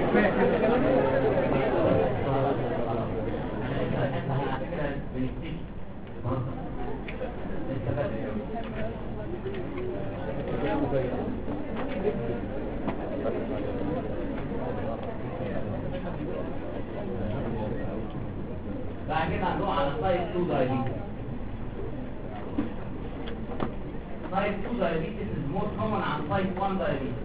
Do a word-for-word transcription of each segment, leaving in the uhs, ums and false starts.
بعد كده هنروح على تايب اتنين diabetes. تايب اتنين diabetes is more common عن تايب واحد diabetes.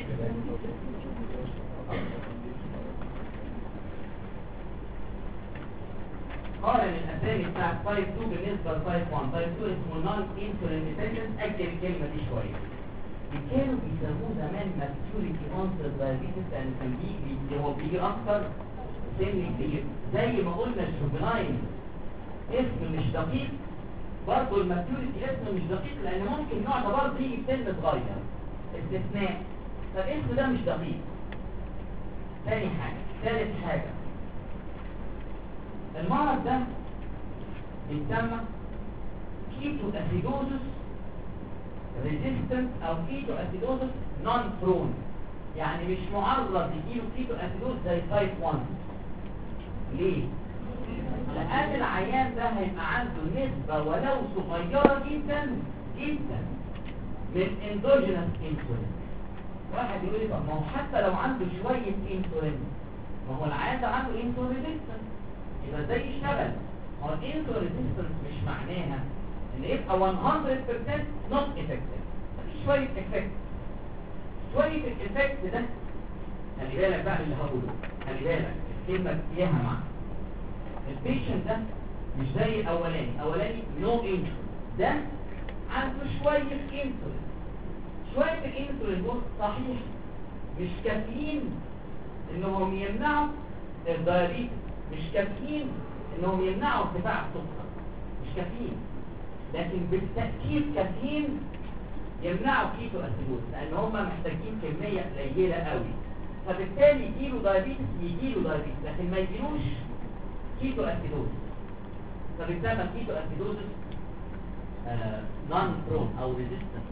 قارن الاسامي بتاعت تايب اتنين بالنسبه لتايب واحد. تايب اتنين اسمه نون انسولين ديبندنت. اكتب الكلمه دي شويه. كانوا بيسموه زمان ماتيوريتي اونست دايابيتس لان كان بيجي هو بيجي اكتر سن كبير. زي ما قلنا الجوفنايل اسم مش دقيق، برضه الماتيوريتي اسم مش دقيق لان ممكن النوع ده برضه يجي بسن صغير استثناء، فالاسم ده مش دقيق. ثاني حاجه ثالث حاجه المرض ده بيتسمى كيتو اسيدوزس ريزيستنت او كيتو اسيدوزس نون برون، يعني مش معرض يجيله كيتو اسيدوز زي تايب واحد. ليه؟ لأن العيان ده هيبقى عنده نسبة ولو صغيرة جدا جدا من اندوجينس انسولين. واحد يقول لي طب ما هو حتى لو عنده شوية انسولين، ما هو العيان ده عنده انسولين ريزيستنس، يبقى ازاي يشتغل؟ هو الانسولين ريزيستنس مش معناها ان يبقى مية بالمية نوت افكتيف، في شوية افكت. شوية الافكت ده خلي بالك بقى اللي هقوله، خلي بالك الكلمة فيها معنى. البيشنت ده مش زي الاولاني، الاولاني نو انسولين، ده عنده شويه انسولين. شويه الانسولين دول صحيح مش كافيين انهم يمنعوا الدايابيتس، مش كافيين انهم يمنعوا ارتفاع السكر، مش كافيين، لكن بالتاكيد كافيين يمنعوا كيتو اسيدوز لان هم محتاجين كميه قليله قوي، فبالتالي يجيله دايابيتس يجيله دايابيتس لكن ما يجيلوش كيتو اسيدوز. فبيسمى كيتو اسيدوز نون برون او ريزيستنت.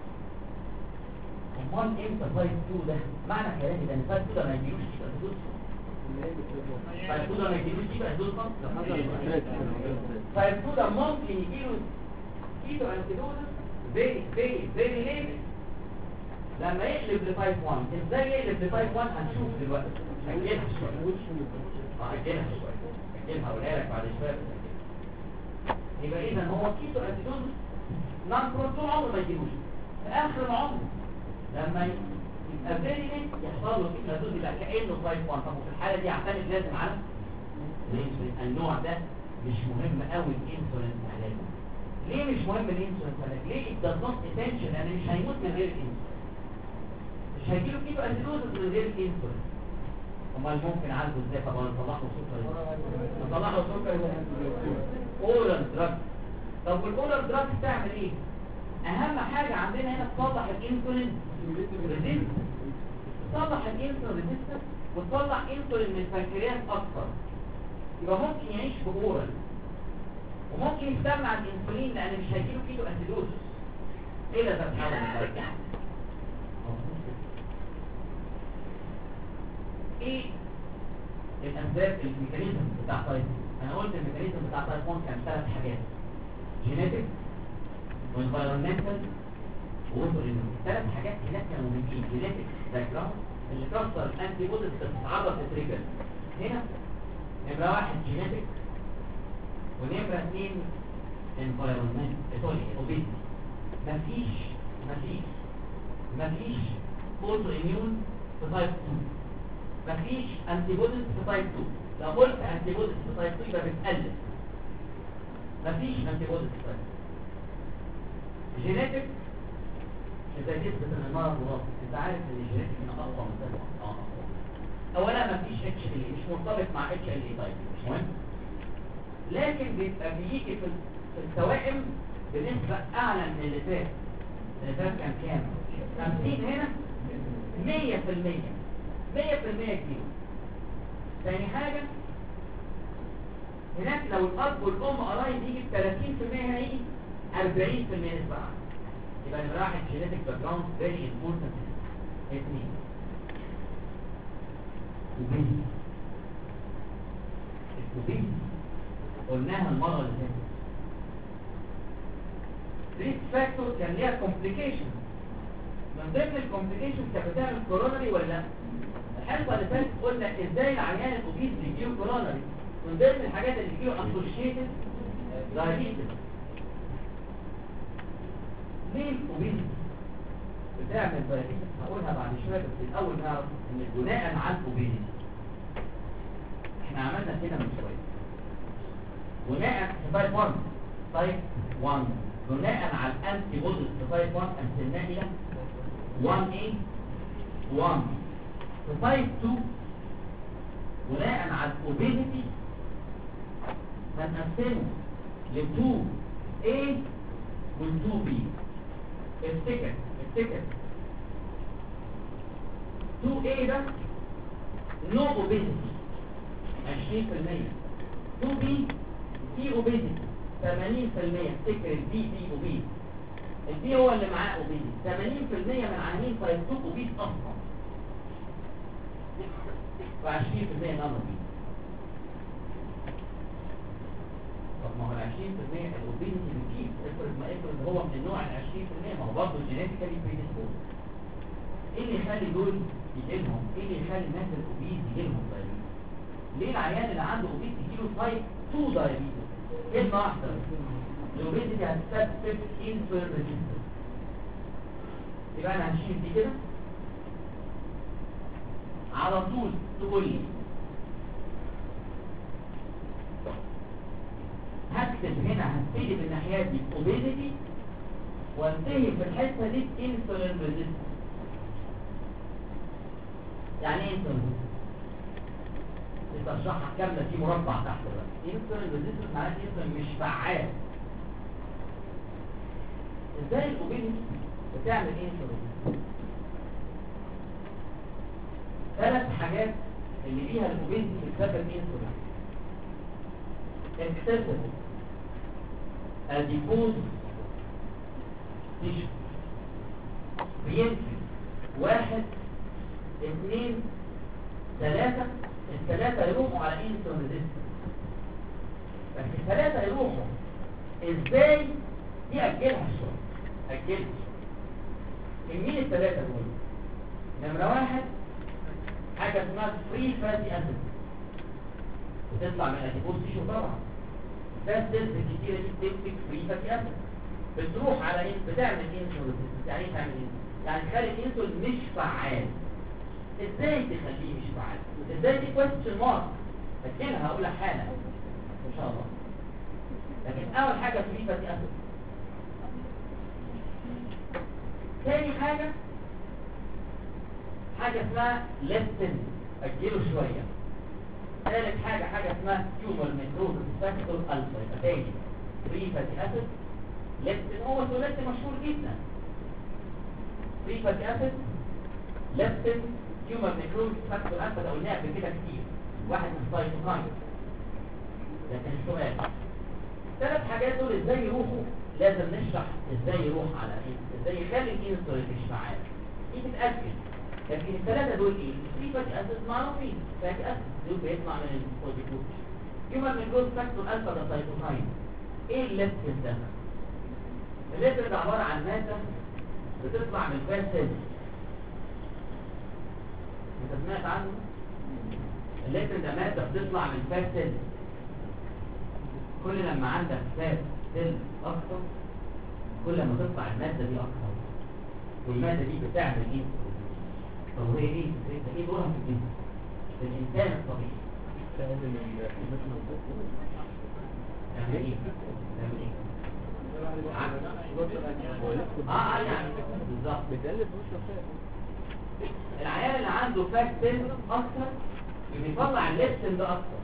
امال امتى تايب اتنين ده؟ معنى كلامي ده ان تايب اتنين ده ما يجيلوش كيتو اسيدوز. تايب اتنين ده ما يجيلوش كيتو اسيدوز خالص. تايب اتنين ده ممكن يجيله كيتو اسيدوز فيري فيري فيري ليت لما يقلب لتايب واحد. ازاي يقلب لتايب واحد هنشوف دلوقتي. هنجيلها شويه هنجيلها شويه هنجيلها هقولها لك بعد شويه. يبقى اذا هو كيتو اسيدوز نون برون طول عمره ما يجيبوش، في اخر العمر لما يبقى فيري ليت يحصل له كيتو اسيدوز يبقى كانه تايب واحد. طب وفي الحاله دي يعتمد لازم على الانسولين. النوع ده مش مهم قوي الانسولين علاجه. ليه مش مهم الانسولين علاجه؟ ليه ده نوت اسينشال؟ لان مش هيموت من غير الانسولين، مش هيجيله كيتو اسيدوز من غير الانسولين. امال ممكن عنده ازاي؟ طب نطلع له سكر، نطلع له سكر اورال دراج. طب والاورال دراج بتعمل ايه؟ اهم حاجه عندنا هنا تصلح الانسولين ريزيستنس، تصلح الانسولين ريزيستنس وتطلع انسولين من البنكرياس اكتر. يبقى ممكن يعيش باورال وممكن يستمع الانسولين لان مش هيجيله كيتو اسيدوز الا اذا اتحول. ايه الاسباب الميكانيزم بتاع تايب؟ انا قلت الميكانيزم بتاع تايب واحد كان ثلاث حاجات: جينيتك وانفايرمنتال واوتوإيميون. ثلاث حاجات هناك كانوا مهمين. جينيتك باك جراوند اللي كسر الانتي بوديز بتتعرض لتريجر. هنا نمره واحد جينيتك، ونمره اثنين انفايرمنت سوري اوبيزيتي. مفيش مفيش مفيش اوتوإيميون في تايب اتنين، مفيش انتي بوديز في تايب اتنين. لو قلت انتي بوديز في تايب اتنين يبقى بتقلل. مفيش انتي بوديز في تايب اتنين. جينيتك اذا جبت من المرض وراثي، انت عارف ان الجينيتك من اقوى من تايب واحد. اه اولا مفيش اتش ال اي، مش مرتبط مع اتش ال اي تايب، مش مهم، لكن بيبقى بيجي في التوائم بنسبه اعلى من اللي فات. اللي فات كان كام؟ خمسين، هنا مية في المية مية في المية كتير. ثاني حاجة هناك لو الأب والأم قرايب يجي ب ثلاثين في المية، هنا يجي أربعين في المية نسبة عالية. يبقى نمرة واحد جينيتك باك جراوند فيري امبورتنت. اثنين وبين وبين قلناها المرة اللي فاتت. ريسك فاكتور كان ليها كومبليكيشن، من ضمن الكومبليكيشن كانت بتعمل كورونري ولا لا؟ الحلقة اللي فاتت قلنا ازاي العيان الاوبيز بيجيله كورونري، من ضمن الحاجات اللي بيجيله اسوشيتد دايابيتس. ليه الاوبيز بتعمل دايابيتس؟ هقولها بعد شويه، بس الاول نعرف ان بناء على الاوبيز احنا عملنا كده من شويه بناء في تايب واحد تايب واحد بناء على الانتي بوديز في تايب واحد قسمناه الى واحد إيه واحد بي. في تايب اتنين بناء على الاوبيزيتي هنقسمه ل اتنين إيه وال اتنين بي. افتكر افتكر اتنين إيه ده نو اوبيزيتي عشرين في المية، اتنين بي في اوبيزيتي ثمانين في المية. افتكر البي بي اوبيز، البي هو اللي معاه اوبيزيتي. ثمانين في المية من عيانين تايب اتنين اوبيز اصلا، و20% نون اوبيز. طب ما هو ال عشرين في المية الاوبيزيتي بتجيب، افرض ما افرض هو من النوع ال عشرين في المية، ما هو برضه جينيتيكالي بريديسبوز. ايه اللي يخلي دول يجي لهم؟ ايه اللي يخلي الناس الاوبيز يجي لهم دايابيتس؟ ليه العيان اللي عنده اوبيز يجي له تايب اتنين دايابيتس؟ كلمه واحده، الاوبيزيتي هتسبب انسولين ريزيستنس. يبقى انا هشيل دي كده على طول، تقول لي هكتب هنا هبتدي بالناحيه دي اوبيزيتي وانتهي في الحته دي انسولين ريزيستنس. يعني ايه انسولين؟ اشرحها كامله في مربع تحت بقى. انسولين ريزيستنس معناته انسولين مش فعال. ازاي الاوبيزيتي بتعمل انسولين؟ ثلاث حاجات اللي بيها الاوبيزيتي بتسبب انسولين. اكسسيف اديبوز تيشو، بينفي واحد اثنين ثلاثة، الثلاثة يروحوا على انسولين ريزيستنس. بس الثلاثة يروحوا ازاي؟ دي اجلها شوية، اجلها. مين الثلاثة دول؟ نمرة واحد حاجة اسمها فري فاتي اسيد، بتطلع من الاديبوز تيشو طبعا. بس الكتيرة دي بتمسك فري فاتي اسيد، بتروح على ايه؟ بتعمل انسولين ريزيستنس. يعني ايه تعمل انسولين؟ يعني تخلي الانسولين مش فعال. ازاي تخليه مش فعال؟ ازاي دي كويستشن مارك، اجلها هقول لك حالا ان شاء الله. لكن اول حاجة فري فاتي اسيد. تاني حاجة حاجة اسمها ليبتين، اجله شوية. ثالث حاجة حاجة اسمها تيومر نيكروزس فاكتور الفا. يبقى تاني فري فاتي اسيد، ليبتين هو ثلاثي مشهور جدا. فري فاتي اسيد، ليبتين، تيومر نيكروزس فاكتور الفا. ده قلناها قبل كده كتير، واحد من السايتوكاين. لكن السؤال ثلاث حاجات دول ازاي يروحوا؟ لازم نشرح ازاي يروح على ايه، ازاي يخلي الانسولين مش فعال. دي تتاكد. لكن الثلاثه دول ايه؟ فري فاتي اسيد معروفين، فاتي اسيد دول بيطلع من الكورتيكويد. تيومر نيكروزس فاكتور الفا ده سايتوكاين. ايه الليبتين ده؟ الليبتين ده عباره عن ماده بتطلع من الفات سيل. انت سمعت عنه؟ الليبتين ده ماده بتطلع من الفات سيل. كل لما عندك فات سيل اكتر كل ما تطلع الماده دي اكتر، والماده دي بتعمل ايه؟ طب هي ايه؟ ايه دورها في الجسم؟ في الانسان الطبيعي تعمل ايه؟ تعمل ايه؟ اه اه يعني بالظبط بتقلب وش الفات. العيال اللي عنده فات سيل اكتر بيطلع الليبتين ده اكتر.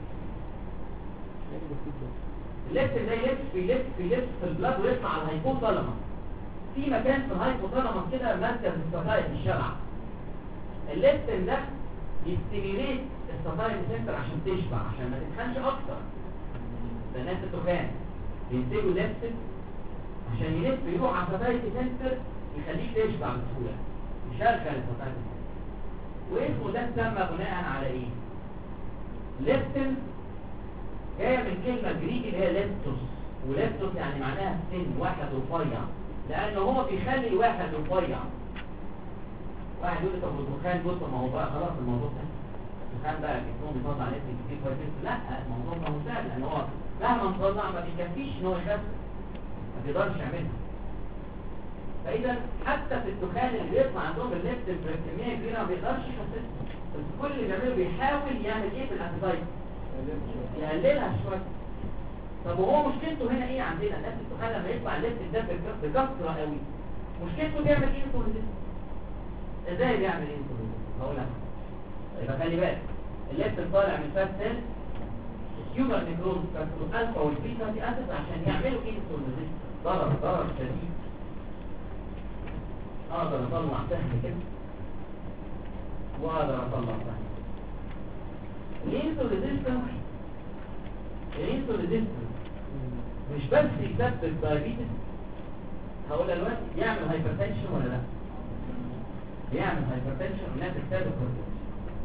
الليبتين ده يلف يلف يلف في البلاد ويطلع على الهايبوثالاموس. في مكان في الهايبوثالاموس كده مركز الستايل الشبع. الليبتين ده يستيميليت الستايل سنتر عشان تشبع، عشان ما تتخنش اكتر. ده الناس التخان بينتجوا ليبتين عشان يلف يروح على الستايل سنتر يخليك تشبع بسهوله، يشغل الستايل سنتر. واسمه ده اتسمى بناء على ايه؟ ليبتن جايه من كلمه جريك اللي هي ليبتوس، وليبتوس يعني معناها سن، واحد رفيع، لانه هو بيخلي الواحد رفيع. واحد يقول لي طب الدخان بص ما هو بقى خلاص الموضوع ده الدخان بقى جسمه بيطلع نسبه كتير كويس. لا الموضوع ده مساعد، لان هو مهما نطلع ما بيكفيش ان هو يخفف، ما بيقدرش يعملها. فاذا حتى في الدخان اللي بيطلع عندهم الليبتن بكميه كبيره ما بيقدرش يخففها، بس كل اللي بيعمله بيحاول يعمل ايه في الابيتايت؟ يقللها شويه. طب وهو مشكلته هنا ايه عندنا؟ الناس الدخان لما يطلع الليبتن ده بكثره قوي مشكلته بيعمل ايه انسولين؟ ازاي بيعمل ايه انسولين؟ هقول لك. يبقى خلي بالك الليبتن طالع من فات سيل السيومر نيكروز كاتو الفا والبيتا دي اساس عشان يعملوا انسولين. ضرر ضرر شديد. اقدر اطلع سهم كده واقدر اطلع سهم. الانسولين ريزيستنس الانسولين ريزيستنس مش بس يسبب دايابيتس، هقول دلوقتي يعمل هايبرتنشن ولا لا؟ يعمل هايبرتنشن والناس بتحتاج كورتيزون.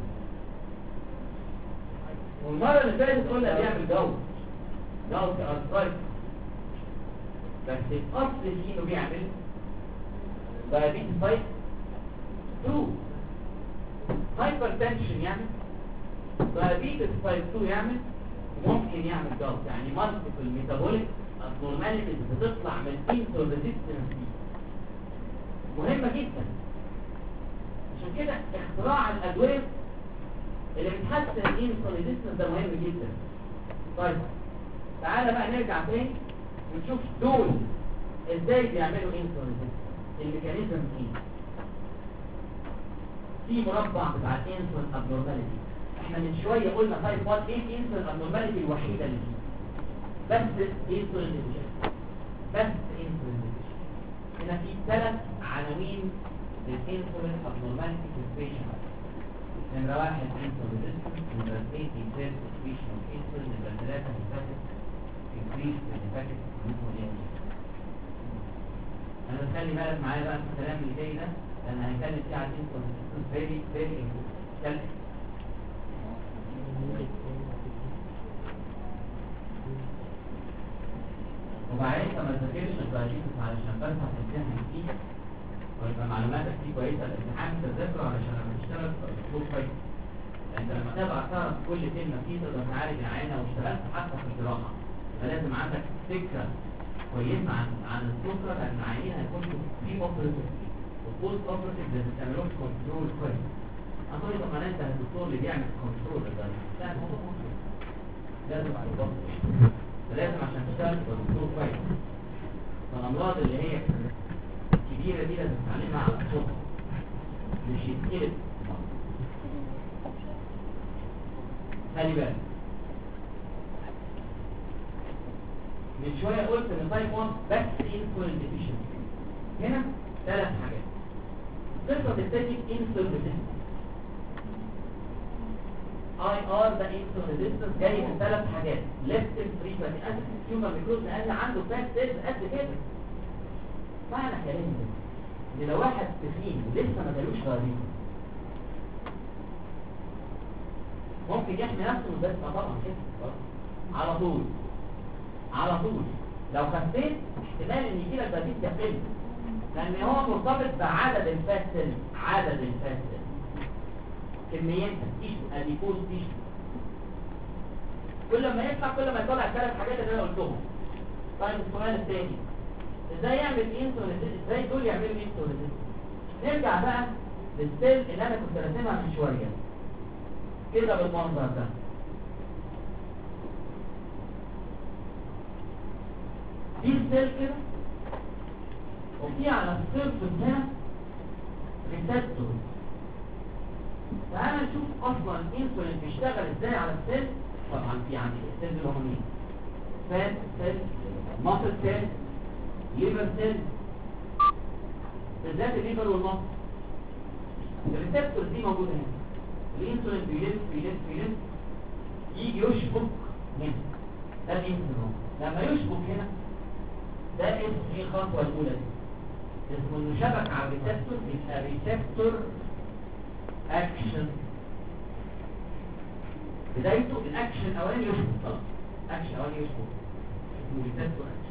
والمره اللي فاتت قلنا بيعمل جوز جوز ارثرايتس، بس الاصل فيه انه بيعمل دايابيتس تايب اتنين، هايبرتنشن يعمل دايابيتس تايب اتنين يعمل، ممكن يعمل جوز. يعني مالتيبل ميتابوليك ابنورماليتيز بتطلع من انسولين ريزيستنس دي مهمه جدا. عشان كده اختراع الادويه اللي بتحسن الانسولين ريزيستنس ده مهم جدا. طيب تعالى بقى نرجع تاني ونشوف دول ازاي بيعملوا انسولين ريزيستنس، الميكانيزم ايه. في مربع بتاع الانسولين ابنورماليتي، احنا من شويه قلنا تايب واحد ايه الانسولين ابنورماليتي الوحيده اللي فيه بس انسولين ريزيستنس، بس انسولين ريزيستنس. هنا في ثلاث عناوين للانسولين ابنورماليتي في البيشنت. نمرة واحد انسولين ريزيستنس، نمرة اثنين انسولين سكريشن اوف انسولين، نمرة ثلاثة هيباتيك انكريس هيباتيك انسولين. انا بخلي بالك معايا بقى في الكلام اللي جاي ده لان هنتكلم فيه على الانسولين ريزيستنس فيري فيري امبورتنت. وبعدين ما تذاكرش الدايابيتس علشان بس هتمتحن فيه ويبقى معلوماتك فيه كويسه، الامتحان تذاكره علشان لما تشتغل تبقى كويس. انت لما تبقى تعرف كل كلمه فيه تقدر تعالج العينه، واشتغلت حتى في الجراحه فلازم عندك فكره كويسه عن عن السكر، لان العينين هيكون في اوبريتيف وبوست اوبريتيف لازم تعملوا كنترول كويس. اقول طب ما انت الدكتور اللي بيعمل كنترول ده لا الموضوع ممكن لازم تظبط، لازم عشان تشتغل تبقى دكتور كويس. فالامراض اللي هي الكبيره دي لازم تتعلمها على الصبح مش يتقلب. خلي بالك من شويه قلت ان تايب واحد بس انسولين ديفيشنسي. هنا ثلاث حاجات. قصه التاني انسولين ريزيستنس، اي ار ده انسولين ريزيستنس جاي من ثلاث حاجات. ليبتين فري فاتي اسيد تيومر ميكروز لان عنده فات سيلز قد كده. معنى كلامي ده ان لو واحد تخين لسه ما جالوش دايابيتس ممكن يحمي نفسه من ده طبعا كده على طول على طول. لو خسيت احتمال ان يجي لك دايابيتس يقل، لان هو مرتبط بعدد الفات سيلز، عدد الفات سيلز كميتها تيشو اديبوز تيشو. كل ما يطلع كل ما يطلع الثلاث حاجات اللي انا قلتهم. طيب السؤال الثاني ازاي يعمل انسولين؟ ازاي دول يعملوا انسولين؟ نرجع بقى للسيل اللي انا كنت راسمها من شويه كده بالمنظر ده. دي السيل كده وفي على السيرفس هنا ريسبتور. تعالى نشوف اصلا الانسولين بيشتغل ازاي على السيل. طبعا في عندي السيل اللي هم مين؟ فات سيل، ماسل سيل، ليفر سيل، بالذات الليفر والماسل. الريسبتور دي موجوده هنا. الانسولين بيلف بيلف بيلف يجي يشبك هنا، ده الانسولين. لما يشبك هنا ده اسمه ايه الخطوه الاولى دي؟ اسمه انه شبك على الريسبتور، بيبقى ريسبتور اكشن. بدايته الاكشن الاولاني يشبك خلاص، اكشن الاولاني يشبك اسمه ريسبتور اكشن.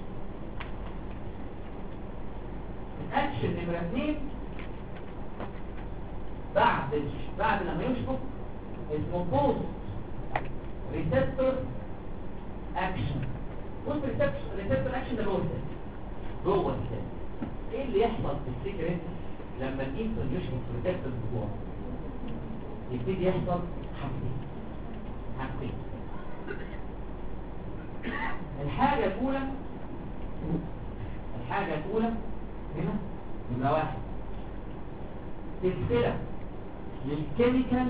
الاكشن نمرة اثنين بعد بعد لما يشبك اسمه بوست ريسبتور اكشن. بوست ريسبتور اكشن ده جوه السيل، جوه السيل. ايه اللي يحصل في السيجريت لما الانسولين يشبك في ريسبتور جوه؟ يبتدي يحصل حاجتين حاجتين الحاجة الأولى الحاجة الأولى هنا نمرة واحد سلسلة للكيميكال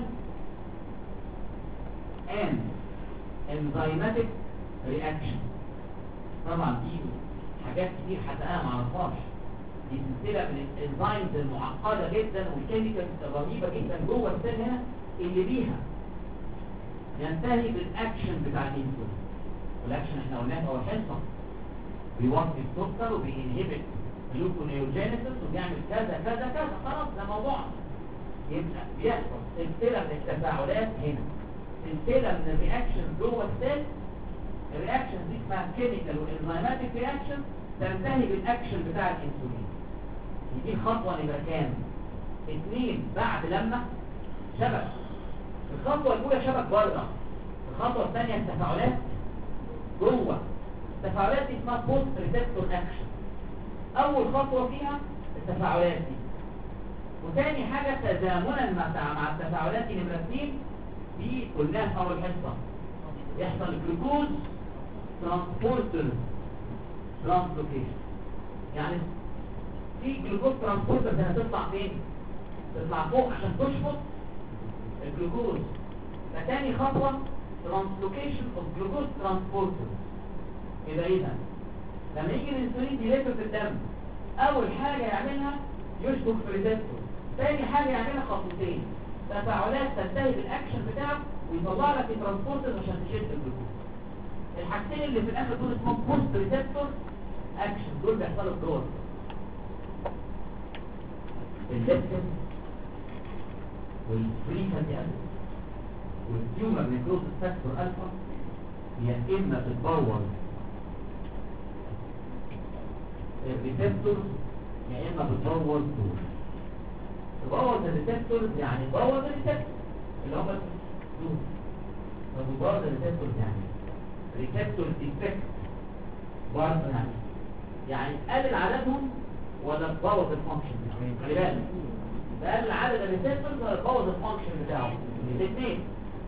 and enzymatic reaction. طبعا دي حاجات كتير حتى أنا معرفهاش، دي سلسلة من الانزيمز المعقدة جدا والكيميكالز الرهيبة جدا جوه السيل هنا اللي بيها ينتهي بالاكشن بتاع الانسولين. والاكشن احنا قلناه في اول حصه، بيوقف السكر وبينهبت جلوكونيوجينيسيس وبيعمل كذا كذا كذا. خلاص ده موضوع. يبقى بيحصل سلسله من التفاعلات هنا، سلسله من الرياكشن جوه السيل. الرياكشن دي اسمها كيميكال وانزيماتيك رياكشن، تنتهي بالاكشن بتاع الانسولين. دي الخطوه نمره كام؟ اثنين بعد لما شبك. الخطوة الأولى شبك بره، الخطوة الثانية التفاعلات جوه. التفاعلات دي اسمها بوست ريسبتور اكشن. أول خطوة فيها التفاعلات دي، وثاني حاجة تزامنا مع مع التفاعلات دي نمرة اثنين دي قلناها في أول حصة، يحصل جلوكوز ترانسبورتر ترانسلوكيشن. يعني في جلوكوز ترانسبورتر ده هتطلع فين؟ تطلع فوق عشان تشفط الجلوكوز. فتاني خطوة ترانسلوكيشن اوف جلوكوز ترانسبورتر. يبقى اذا لما يجي الانسولين يلف في الدم، اول حاجة يعملها يشبك في ريسبتور، ثاني حاجة يعملها خطوتين تفاعلات تنتهي بالاكشن بتاعه ويطلع لك الترانسبورتر عشان تشد الجلوكوز. الحاجتين اللي في الاخر دول اسمهم بوست ريسبتور اكشن، دول بيحصلوا جوه الليبتين والفري فاتي اسيد والتيومر نيكروز فاكتور الفا. يا اما بتبوظ الريسبتور يا اما بتبوظ دول. تبوظ الريسبتور يعني تبوظ الريسبتور اللي هم دول. طب تبوظ الريسبتور يعني ريسبتور ديفكت برضه، يعني يعني تقلل عددهم ولا تبوظ الفانكشن بتاعهم؟ خلي بالك، تقلل عدد الريسبتورز ولا تبوظ الفانكشن بتاعهم؟ الاثنين.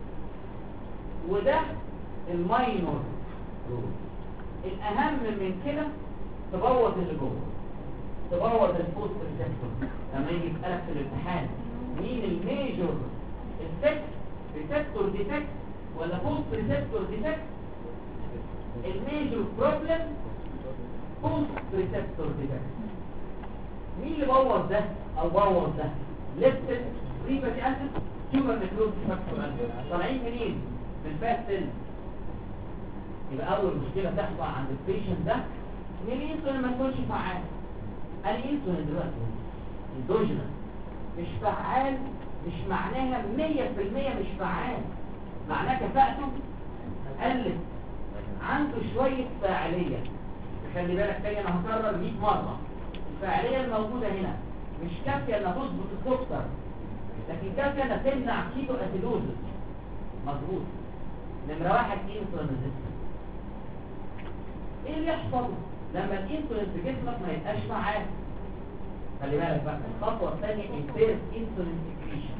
وده الماينور رول. الاهم من كده تبوظ اللي جوه، تبوظ البوست ريسبتور. لما يجي يسالك في الامتحان مين الميجور افكت، ريسبتور ديفكت ولا بوست ريسبتور ديفكت؟ الميجور بروبلم بوست ريسبتور ديفكت. مين اللي بوظ ده او بوظ ده؟ ليبتين فري فاتي اسيد تيومر نيكروز فاكتور الفا. طالعين منين؟ من فات سيل. يبقى اول مشكله تحصل عند البيشنت ده ان الانسولين ما يكونش فعال. الانسولين دلوقتي اندوجينس مش فعال، مش معناها مية في المية مش فعال، معناه كفاءته قلت، عنده شويه فاعليه. خلي بالك تاني، انا هكرر مية مره، الفاعليه الموجوده هنا مش كافيه انها تظبط السكر، لكن كافيه انها تمنع كيتو اسيدوزس. مظبوط. نمره واحد انسولين ريزيستنس. ايه اللي يحصل لما الانسولين في جسمك ما يبقاش فعال؟ خلي بالك بقى، الخطوه الثانيه امبير انسولين سكريشن.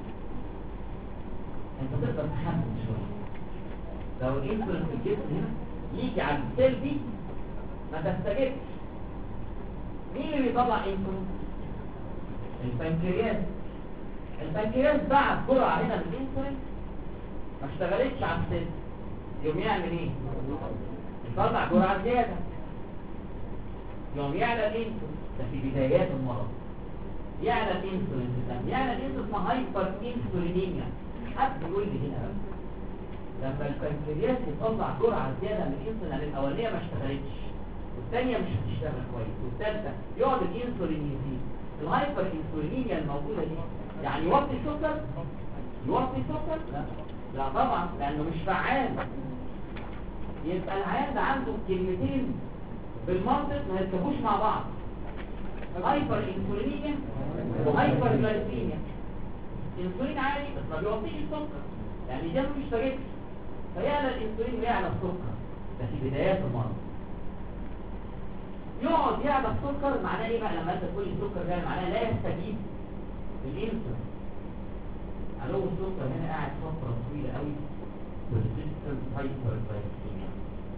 انت تقدر تحمل شويه لو الانسولين في الجسم هنا يجي على السيل دي ما تستجبش. مين اللي بيطلع انسولين؟ البنكرياس. البنكرياس بعد جرعه هنا من الانسولين ما اشتغلتش على السيل، يوم يعمل ايه؟ يطلع جرعه زياده، يوم يعلى الانسولين. ده في بدايات المرض يعلى الانسولين في الدم، يعلى الانسولين اسمها هايبر انسولينيميا. حد يقول لي هنا لما البنكرياس يطلع جرعه زياده من الانسولين عن الاولانيه ما اشتغلتش، والثانيه مش هتشتغل كويس، والثالثه يقعد الانسولين يزيد. الهايبر انسولينيميا الموجوده دي يعني يوطي السكر؟ يوطي السكر؟ لا لا طبعا، لانه مش فعال. يبقى العيان ده عنده كلمتين بالمنطق ما يركبوش مع بعض، هايبر انسولينيميا وهايبر جلايسيميا. الانسولين عالي بس ما بيوطيش السكر، يعني ده مش فاجئ، فيعلى الانسولين ويعلى السكر، ده في بدايات المرض. يقعد يعلى السكر معناه ايه بقى؟ لما انت تقول السكر ده معناه لا يستجيب الانسولين. علو السكر هنا قاعد فتره طويله قوي persistent hyperglycemia.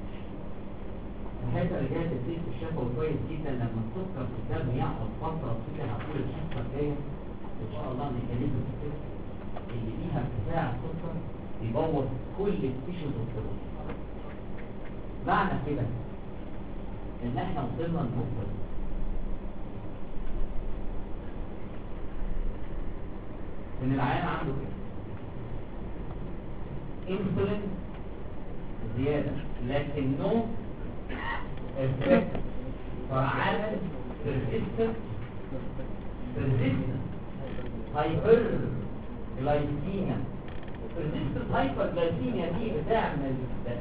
الحته اللي جايه تدريس الشفوي كويس جدا، لما السكر في الدم يقعد فتره طويله هقول الحصه الجايه ان شاء الله ميكانيزم السكر اللي فيها ارتفاع السكر بيبوظ كل التيشوز والسيلز. معنى كده ان احنا وصلنا لنقطه ان العيان عنده انسولين زياده لكنه افكت فعال persistent persistent hyperglycemia. persistent hyperglycemia دي بتعمل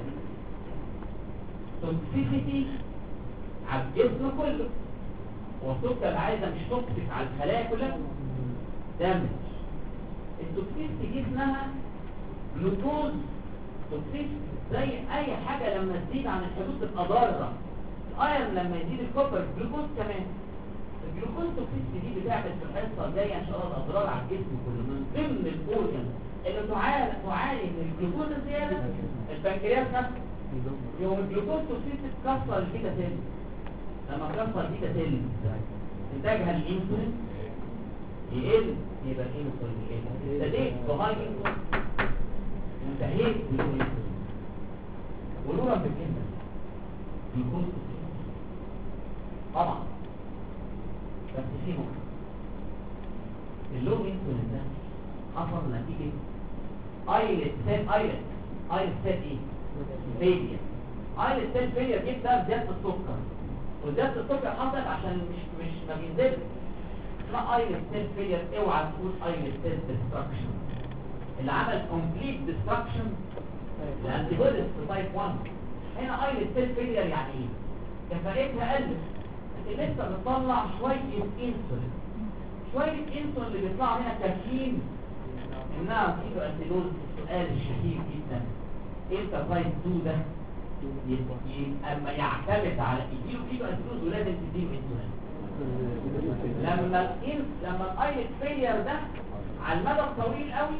توكسيسيتي على الجسم كله، والسكر العايزه مش توكسيك على الخلايا كلها، دامج. التوكسيسيتي دي اسمها جلوكوز توكسيسيتي، زي اي حاجه لما تزيد عن الحدود تبقى ضاره. الايرون لما يزيد الكوبر، الجلوكوز كمان. الجلوكوز توكسيسيتي دي بتعمل في الحصه الجايه ان شاء الله اضرار على الجسم كله. من ضمن الاورجن اللي تعاني تعاني من الجلوكوز الزياده البنكرياس نفسه. يوم الجلوكوز توكسيسيتي تكسر البيتا سيل، لما تكسر البيتا سيل انتاجها الانسولين يقل، يبقى الانسولين يقل. ابتديت بهاي انسولين وانتهيت بلو انسولين. ولولا بالجنة جلوكوز توكسيسيتي طبعا، بس في نقطة. اللو انسولين ده حصل نتيجة ايلت سيل ايلت ايلت سيل ايه؟ فيلير. ايلت سيل فيلير جه بسبب زيادة السكر، وزيادة السكر حصلت عشان مش مش ما بينزلش. اسمها ايلت سيل فيلير. اوعى تقول ايلت سيل ديستراكشن. اللي عمل كومبليت ديستراكشن الانتيبوديز في تايب واحد. هنا ايلت سيل فيلير يعني ايه؟ كفاءتها قلت، لكن لسه بتطلع شوية انسولين. شوية انسولين اللي بيطلعوا هنا كافيين انها كيلو اسيدوز. السؤال الشهير جدا، امتى تايب اتنين ده اما يعتمد على يديله كيلو اسيدوز ولازم تديله انسولين؟ لما الانس لما الايلت فيلير ده على المدى الطويل قوي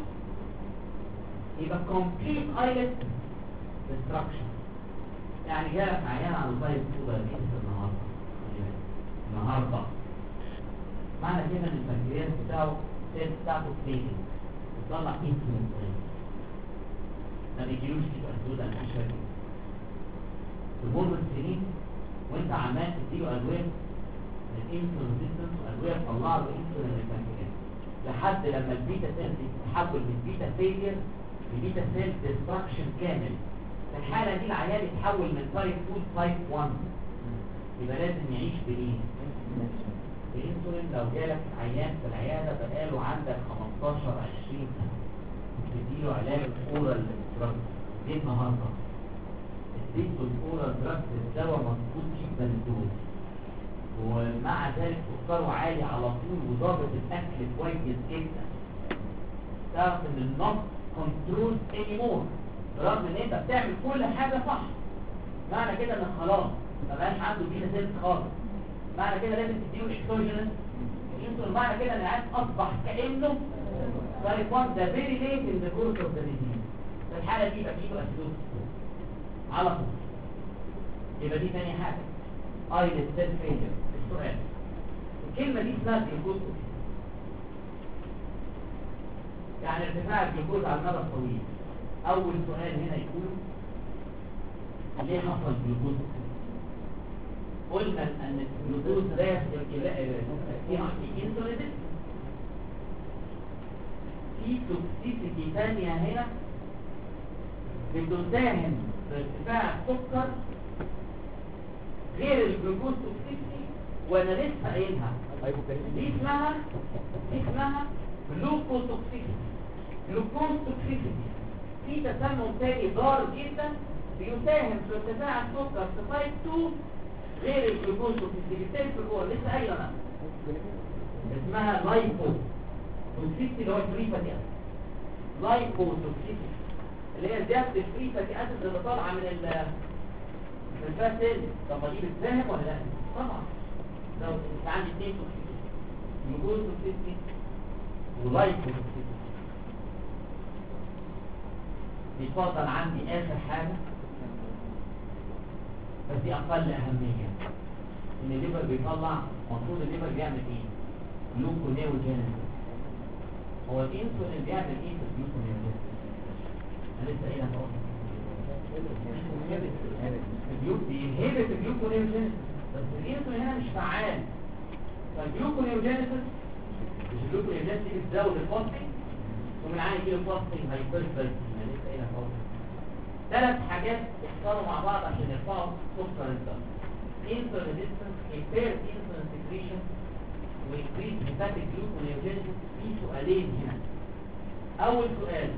يبقى كومبليت ايلت ديستراكشن. يعني جالك عيان على التايب اتنين ده النهارده النهارده معنى كده ان البنكرياس بتاعه السيل بتاعته فيلي بتطلع انسولين قليل، ما بيجيلوش كيلو اسيدوز. انا مش فاكر تمر السنين وانت عمال تديله ادويه الانسولين ريزيستنس وادويه تطلع له انسولين للبنكرياس لحد لما البيتا سيل تتحول من بيتا فيلير لبيتا سيل ديستراكشن كامل. في الحاله دي العيان يتحول من تايب اتنين تايب واحد، يبقى لازم يعيش بايه؟ الانسولين. لو جالك عيان في العياده بقاله عندك خمستاشر عشرين سنه تديله علاج اورال دراج، جه النهارده اديته الاورال دراج الدواء مظبوط جدا الدوز، ومع ذلك سكره عالي على طول وضابط الاكل كويس جدا، تعرف ان النوت كنترول اني مور، رغم ان انت بتعمل كل حاجه صح. معنى كده ان خلاص ما بقاش عنده بيتا سيلز خالص. معنى كده لازم تديله اكسوجينس انسولين. معنى كده ان العيان اصبح كانه تايب واحد ده فيري ليت ان ذا كورس اوف ذا ديزيز. في الحاله دي يبقى كيلو اسيدوز على طول. يبقى دي ثاني حاجه ايلت سيل فيلير. السؤال الكلمه دي اسمها جلوكوز، يعني ارتفاع الجلوكوز على المدى الطويل. اول سؤال هنا يقول ليه حصل جلوكوز؟ قلنا ان الجلوكوز ده في انسولين، في توكسيسيتي ثانيه هنا بتساهم في ارتفاع السكر غير الجلوكوز توكسيسيتي، وانا لسه قايلها. دي اسمها دي اسمها جلوكوتوكسيسيتي. جلوكوتوكسيسيتي في تسمم تاني ضار جدا بيساهم في ارتفاع السكر في تايب اتنين غير الجلوكوتوكسيسيتي. بالتالي في الأول لسه قايله انا اسمها لايبو توكسيسيتي اللي هو الفري فاتي اسيد. لايبو توكسيسيتي اللي هي زياده الفري فاتي اسيد اللي طالعه من ال من الفات سيل. طب ما دي بتساهم ولا لا؟ طبعا. لو انت عندي اثنين توكسيسيتي جلوكوتوكسيسيتي ولايبو توكسيسيتي بيفضل عندي اخر حاجه بس دي اقل اهميه ان الليفر بيطلع. المفروض الليفر بيعمل ايه؟ جلوكونيوجينيسيس. هو الانسولين بيعمل ايه في الجلوكونيوجينيسيس؟ انا لسه قايلها اهو بينهبت الجلوكونيوجينيسيس بس الانسولين هنا مش فعال. فالجلوكونيوجينيسيس مش الجلوكونيوجينيسيس بتزود الفاستنج ومن عين يجيله فاستنج هايبرتروفي. انا لسه قايلها اهو. ثلاث حاجات يحصلوا مع بعض عشان يرفعوا سكر الدم: insulin resistance, impaired insulin secretion, وincreased hepatic gluconeogenesis. في سؤالين هنا. أول سؤال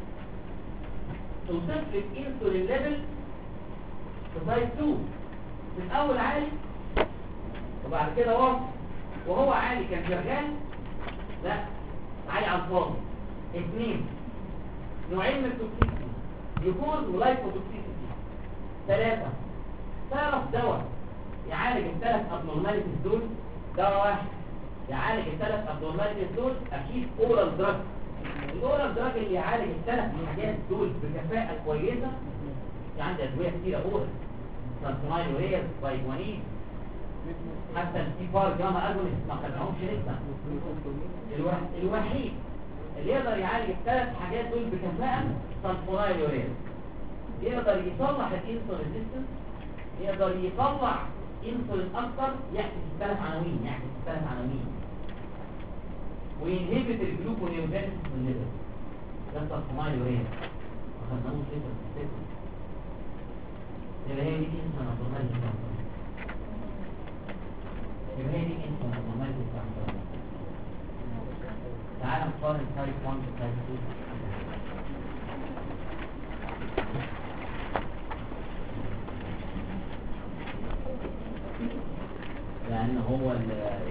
توصف لي الانسولين ليفل في تايب اتنين في الأول عالي وبعد كده واطي، وهو عالي كان شغال؟ لا، عالي على الفاضي. اثنين نوعين من التوكسيسيتي: جلوكوز ولايبوتوكسيسيتي. ثلاثة تعرف دواء يعالج الثلاث ابنورماليتيز دول؟ دواء واحد يعالج الثلاث ابنورماليتيز دول اكيد اورال دراج. الاورال دراج اللي يعالج الثلاث حاجات دول بكفاءة كويسة. في عندي ادوية كتيرة اورال: سانتونايل وريز، بايجوانين، حتى السيبار جاما اجونست ما خدناهمش لسه. الوحيد اللي يقدر يعالج الثلاث حاجات دول بكفاءة سانتونايل وريز. يقدر يصلح الانسولين ريزيستنس، يقدر يطلع انسولين اكتر، يعكس الثلاث عناوين يعكس الثلاث عناوين وينهبت الجلوكونيوجينيسيس من الليفر. ده سانتونايل وريز ما خدناهوش لسه. يبقى هي دي انسولين ابنورماليتي بتاعتها. يبقى هي دي انسولين ابنورماليتي بتاعتها. تعالى نقارن تايب واحد بتايب اتنين. لأن هو ال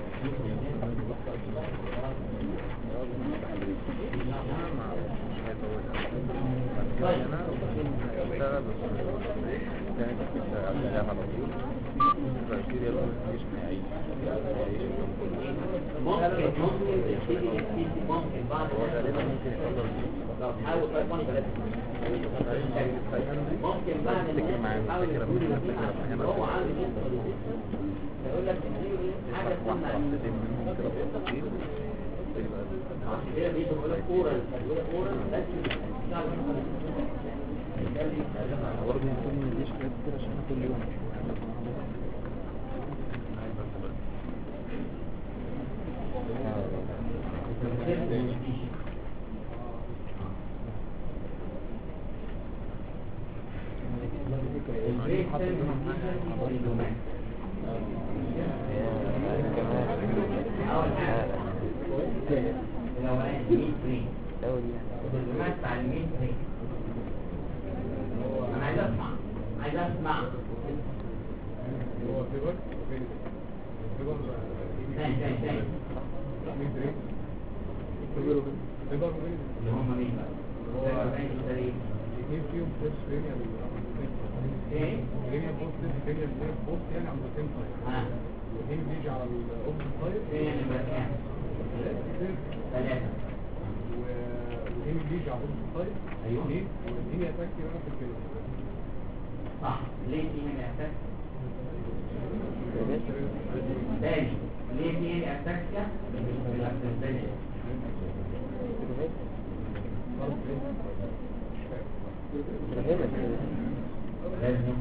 ممكن بعد ممكن بعد هو عاوز يقول لك حاجه تمنع كده بيقول لك اورال اورال لازم برضه يكون ما يجيش كده عشان كل يوم. انا عايز اسمع عايز اسمع هو فيبر فيبر ثاني ثاني ثاني فيبر فيبر اللي هم مين بقى؟ هو الاثنين فيهم بوست رينيال ايه؟ رينيال بوست رينيال بوست يعني عند السين سايد. اه والاثنين بيجي على الاوبن سايد. ايه يعني بقى كام؟ ثلاثة. والاثنين بيجي على الاوبن سايد. ايوه. ليه؟ والاثنين يأتاكي بقى في الكلى. صح. ليه الاثنين يأتاكي؟ تاني ليه الاثنين يأتاكي؟ بالأكسنتين. لازم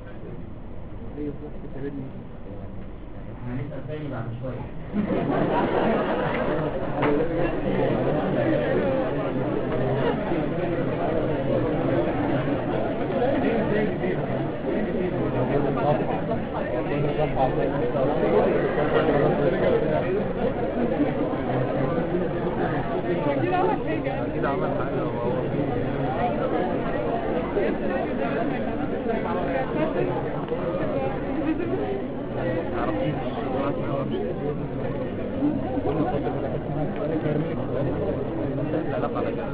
هنسأل تاني بعد شوية. عمل حاجة وهو عرفتين العلاقة على كده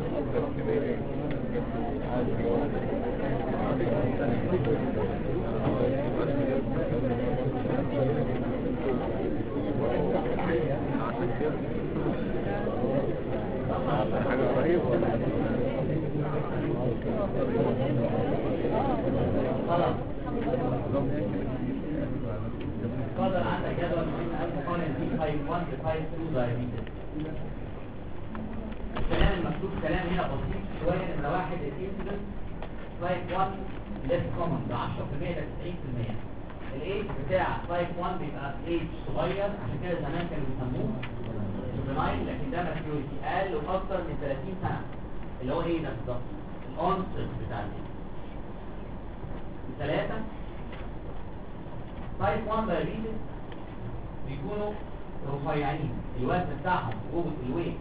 حاجة رهيبة خلاص قدر عندك جدول مهم قوي مقارنة بين تايب واحد وتايب اتنين دايابيتس. الكلام المكتوب كلام هنا بسيط شوية. نمرة واحد الانسولين تايب واحد ليس كومن ب عشرة في المية ل تسعين في المية. الايج بتاع تايب واحد بيبقى ايج صغير عشان كده زمان كانوا بيسموه جوفينايل، لكن ده ماتيوريتي اقل واكثر من ثلاثين سنة اللي هو ايه ده بالظبط الانسولين بتاع الايج. ثلاثة تايب واحد دايابيتس بيكونوا رفيعين الوزن بتاعهم جوه الويت،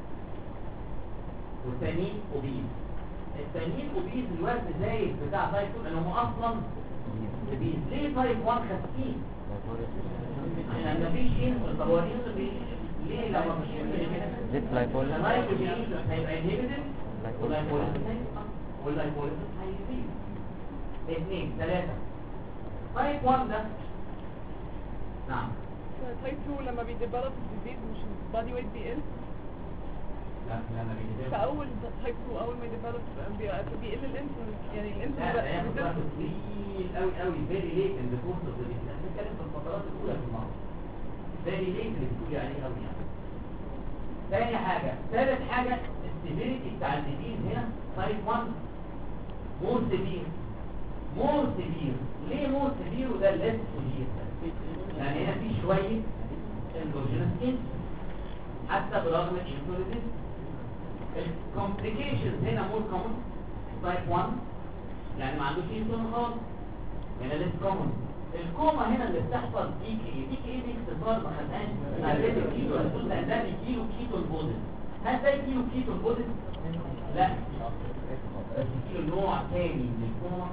والتانيين اوبيز. التانيين اوبيز الوزن زايد بتاع تايب اتنين لانهم اصلا اوبيز. ليه تايب واحد خاسين؟ عشان مفيش انسولين. طب هو الانسولين ليه لما مش زيت لايبوليس اللايبوليس هيبقى انهبيتد واللايبوليس واللايبوليس هيزيد. اثنين ثلاثة تايب واحد ده نعم تايب اتنين لما بيديفلوب الديزيز مش البادي ويت بيقل. لا لما بيديفلوب فاول تايب اتنين اول ما يديفلوب بيقل الانسولين يعني الانسولين لا بقى هياخد وقت طويل قوي قوي فيري ليت ان ذا كورس اوف ذا ديزيز. احنا بنتكلم في الفترات الاولى في المرض فيري ليت اللي بتقولي عليه قوي يعني. ثاني حاجه ثالث حاجه السيفيريتي بتاع الديزيز هنا تايب واحد مور سيفير مور سيفير. ليه مور سيفير وده ليس سيفير؟ يعني هنا في شويه اندوجينس حتى برغم الانسولين. الكومبليكيشنز هنا مور كومن تايب واحد يعني ما عندوش انسولين خالص هنا ليس كومن. الكوما هنا اللي بتحصل دي كي دي كي دي اختصار ما خدناش عدد كيلو الفول ده ده كيلو كيتون بودن. هل ده كيلو كيتون بودن؟ لا بس كيلو نوع تاني من الكوما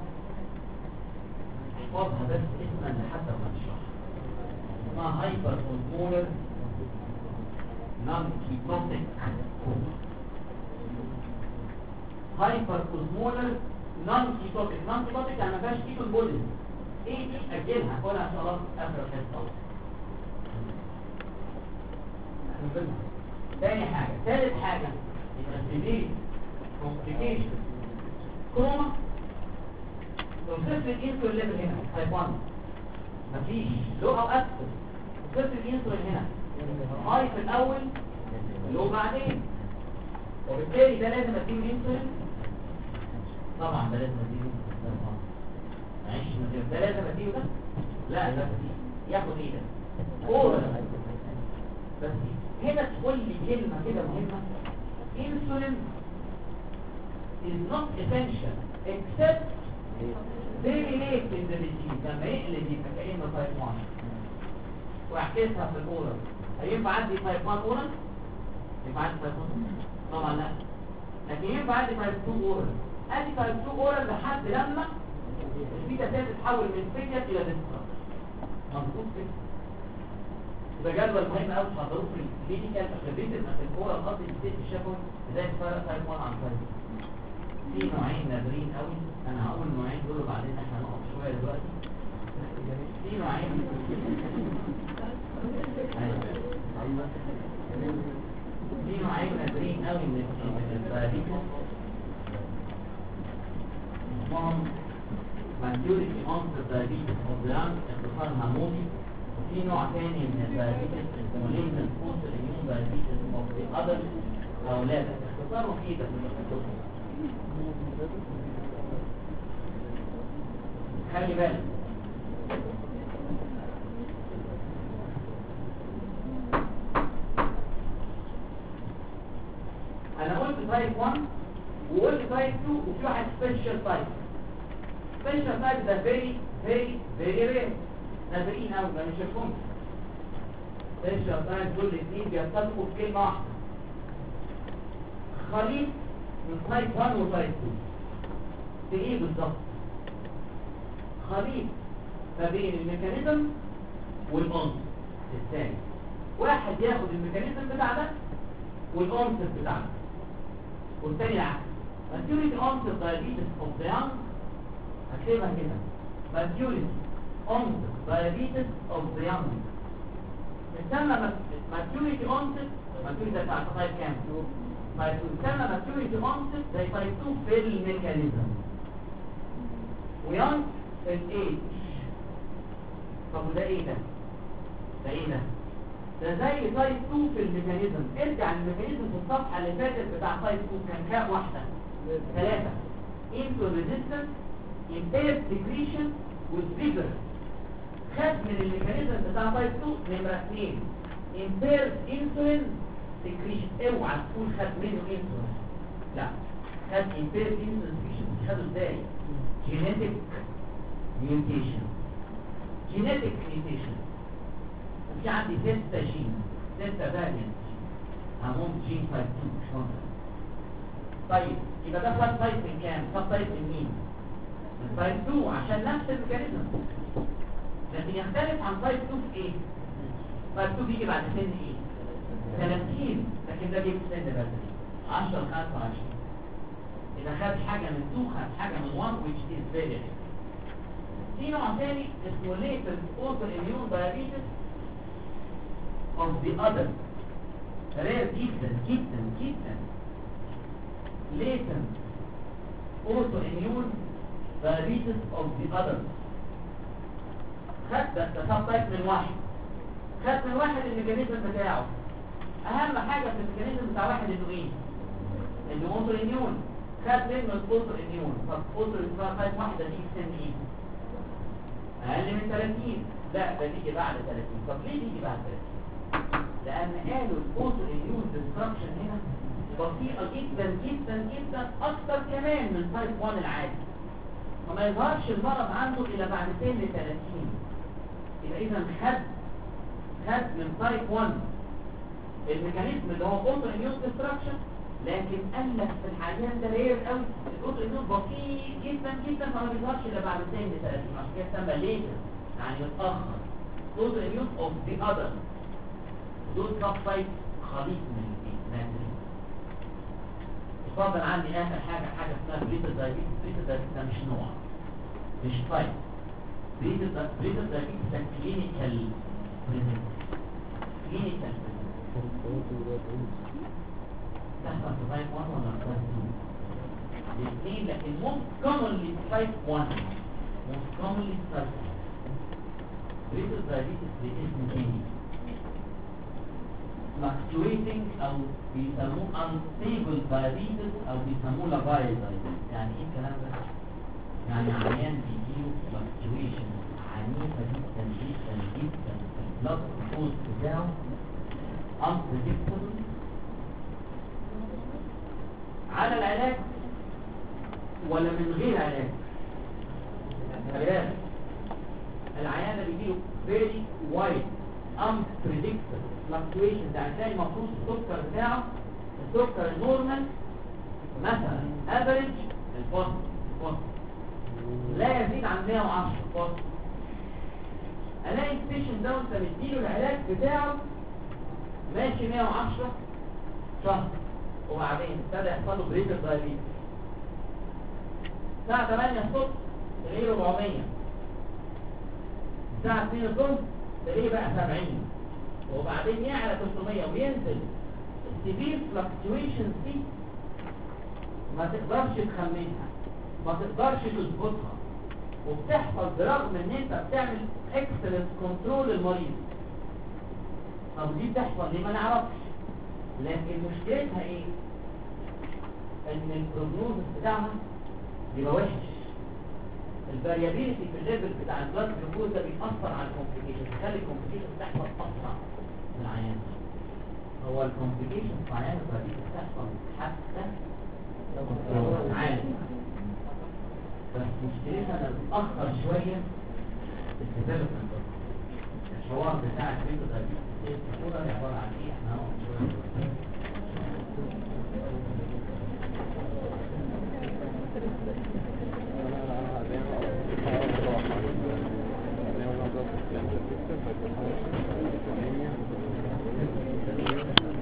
احفظها بس اسما لحد ما نشرح. اسمها هايبر اوزمولر نون كيتوتيك كوما. هايبر اوزمولر نون كيتوتيك نون كيتوتيك يعني ما فيهاش كيتون بودن. ايه دي اجلها هقولها ان شاء الله في اخر الحصه. ثاني حاجه ثالث حاجه التسبيل كومبليكيشن كوما توصيف الانسولين ليفل هنا تايب واحد مفيش لو او اكثر. توصيف الانسولين هنا هاي في الاول لو بعدين، وبالتالي ده لازم اديله انسولين. طبعا ده لازم اديله معلش ده لازم اديله ده لا ده ياخد ايه ده اورال بس. هنا تقول لي كلمه كده مهمه insulin is not essential except very late in the disease. لما يقلب يبقى كأنه تايب واحد واحكيتها في الاورال. هينفع عندي تايب واحد اورال؟ ينفع عندي تايب واحد؟ طبعا لا. لكن ينفع عندي تايب اتنين اورال. ادي تايب اتنين اورال لحد لما البيتا سيل تتحول من فيجر الى ديسترا. مظبوط كده. ده جدول مهم قوي تحضروه في الكلينيكال اكتيفيتيز في الكوره القصدي الست الشفوي ازاي تفرق تايب واحد عن تايب اتنين. في نوعين نادرين قوي انا هقول النوعين دول وبعدين احنا هنقف شويه دلوقتي. في نوعين في نوعين نادرين قوي من الدايابيتس اسمهم ماتيوريتي اونست دايابيتس او ديان اختصارها موبي. وفي نوع ثاني من الدايابيتس اسمه ليتنت بوست اميون دايابيتس اوف ذا ادلت اولاد. اختصاره في ده خلي بالك. انا قلت تايب واحد وقلت تايب اتنين وفي واحد سبيشال تايب. سبيشال تايب ده فيري فيري فيري رير نادرين قوي ما نشوفهمش. سبيشال تايب دول الاثنين بيتفقوا في كلمه واحده خليط من تايب واحد وتايب اتنين في ايه بالظبط؟ خليط ما بين الميكانيزم والأنصر. ازاي؟ واحد ياخد الميكانيزم بتاع ده والأنصر بتاع ده والتاني العكس. maturity onset diabetes of the young هكتبها كده maturity onset diabetes of the young تسمى maturity onset maturity ده بتاع تايب كام؟ تسمى maturity onset زي تايب اتنين في الميكانيزم ويانج في الايج. طب وده ايه ده؟ ده ايه ده؟ ده زي تايب اتنين في الميكانيزم. ارجع الميكانيزم في الصفحه اللي فاتت بتاع تايب اتنين كان كام واحده؟ ثلاثه. insulin resistance impaired secretion والفيجر. خد من الميكانيزم بتاع تايب اتنين نمره اثنين impaired insulin secretion. اوعى تقول خد منه insulin، لا، خد impaired insulin secretion. خده ازاي؟ genetic mutation genetic mutation. في عندي ستة جين ستة فاريانت همون جين تايب اتنين مش ممكن. طيب يبقى ده سب تايب من كام؟ سب تايب من مين؟ من تايب اتنين عشان نفس الميكانيزم، لكن يختلف عن تايب اتنين في ايه؟ تايب اتنين بيجي بعد سن ايه؟ ثلاثين، لكن ده بيجي سن بدري عشرة خمسة وعشرين. إذا خد حاجة من اتنين خد حاجة من واحد which is very rare. في نوع ثاني اسمه latent autoimmune diabetes of the other. rare جدا جدا جدا. latent autoimmune diabetes of the other. خد ده سب تايب من واحد. خد من واحد الميكانيزم بتاعه. أهم حاجة في الميكانيزم بتاع واحد إنه إيه؟ إنه autoimmune. خد منه الأوتو إميون. طب أوتو إميون تايب واحدة دي في سن إيه؟ أقل من ثلاثين. لا ده بيجي بعد ثلاثين. طب ليه بيجي بعد ثلاثين؟ لأن قالوا الأوتو إميون ديستراكشن هنا بطيئة جدا جدا جدا أكتر كمان من تايب واحد العادي. فما يظهرش المرض عنده إلا بعد سن ثلاثين. يبقى إذا خد خد من تايب واحد الميكانيزم اللي هو أوتو إميون ديستراكشن، لكن قال لك في الحاليات ده رير قوي. الاوتو اميون بطيء جدا جدا فما بيظهرش الا بعد سن ثلاثين، عشان كده سمى ليتر يعني متاخر. اوتو اميون اوف ذا اذر دول سب تايب خليط من الاثنين. اتفضل عندي اخر حاجه حاجه اسمها بريتر دايبيتس. بريتر دايبيتس ده مش نوع مش تايب. بريتر بريتر دايبيتس ده كلينيكال بريزنت كلينيكال تحصل في تايب واحد ولا في تايب اتنين؟ الاثنين، لكن most commonly تايب واحد most commonly تايب واحد. بريتر دايبيتس باسم تاني fluctuating او بيسموه unstable diabetes او بيسموه labile diabetes. يعني ايه الكلام ده؟ يعني عيان بيجيله fluctuation عنيفة جدا جدا جدا في البلاد جلوكوز بتاعه unpredictable. على العلاج ولا من غير علاج؟ خلي بالك العيان ده بيجيله very wide unpredictable fluctuation. ده هتلاقي المفروض السكر بتاعه السكر النورمال مثلا افريج الفوسط الفوسط لا يزيد عن مية وعشرة فوسط. الاقي البيشنت ده وانت مديله العلاج بتاعه ماشي مية وعشرة شهر، وبعدين ابتدى يحصل له بريتر دايبيتس. الساعة تمانية الصبح تلاقيه أربعمية، الساعة اتنين الظهر تلاقيه بقى سبعين، وبعدين يعلى ثلاثمية وينزل. السيفير فلكتويشنز دي ما تقدرش تخمنها، ما تقدرش تظبطها، وبتحصل برغم ان انت بتعمل اكسلنت كنترول للمريض. طب دي بتحصل ليه؟ ما نعرفش، لكن مشكلتها ايه؟ ان البروجنوز بتاعها بيبقى وحش. الفاريابيلتي في الليفل بتاع البلاد جلوكوز ده بيأثر على الكومبليكيشن، بيخلي الكومبليكيشن تحصل اسرع في العيان. هو الكومبليكيشن في عيان الفاريابيلتي بتحصل حتى لو عالي، بس مشكلتها انها بتأخر شويه في الديفلوبمنت. الحوار بتاع الفيديو ده الصوره اللي عباره عن ايه؟ احنا هنقعد شويه الفايبروز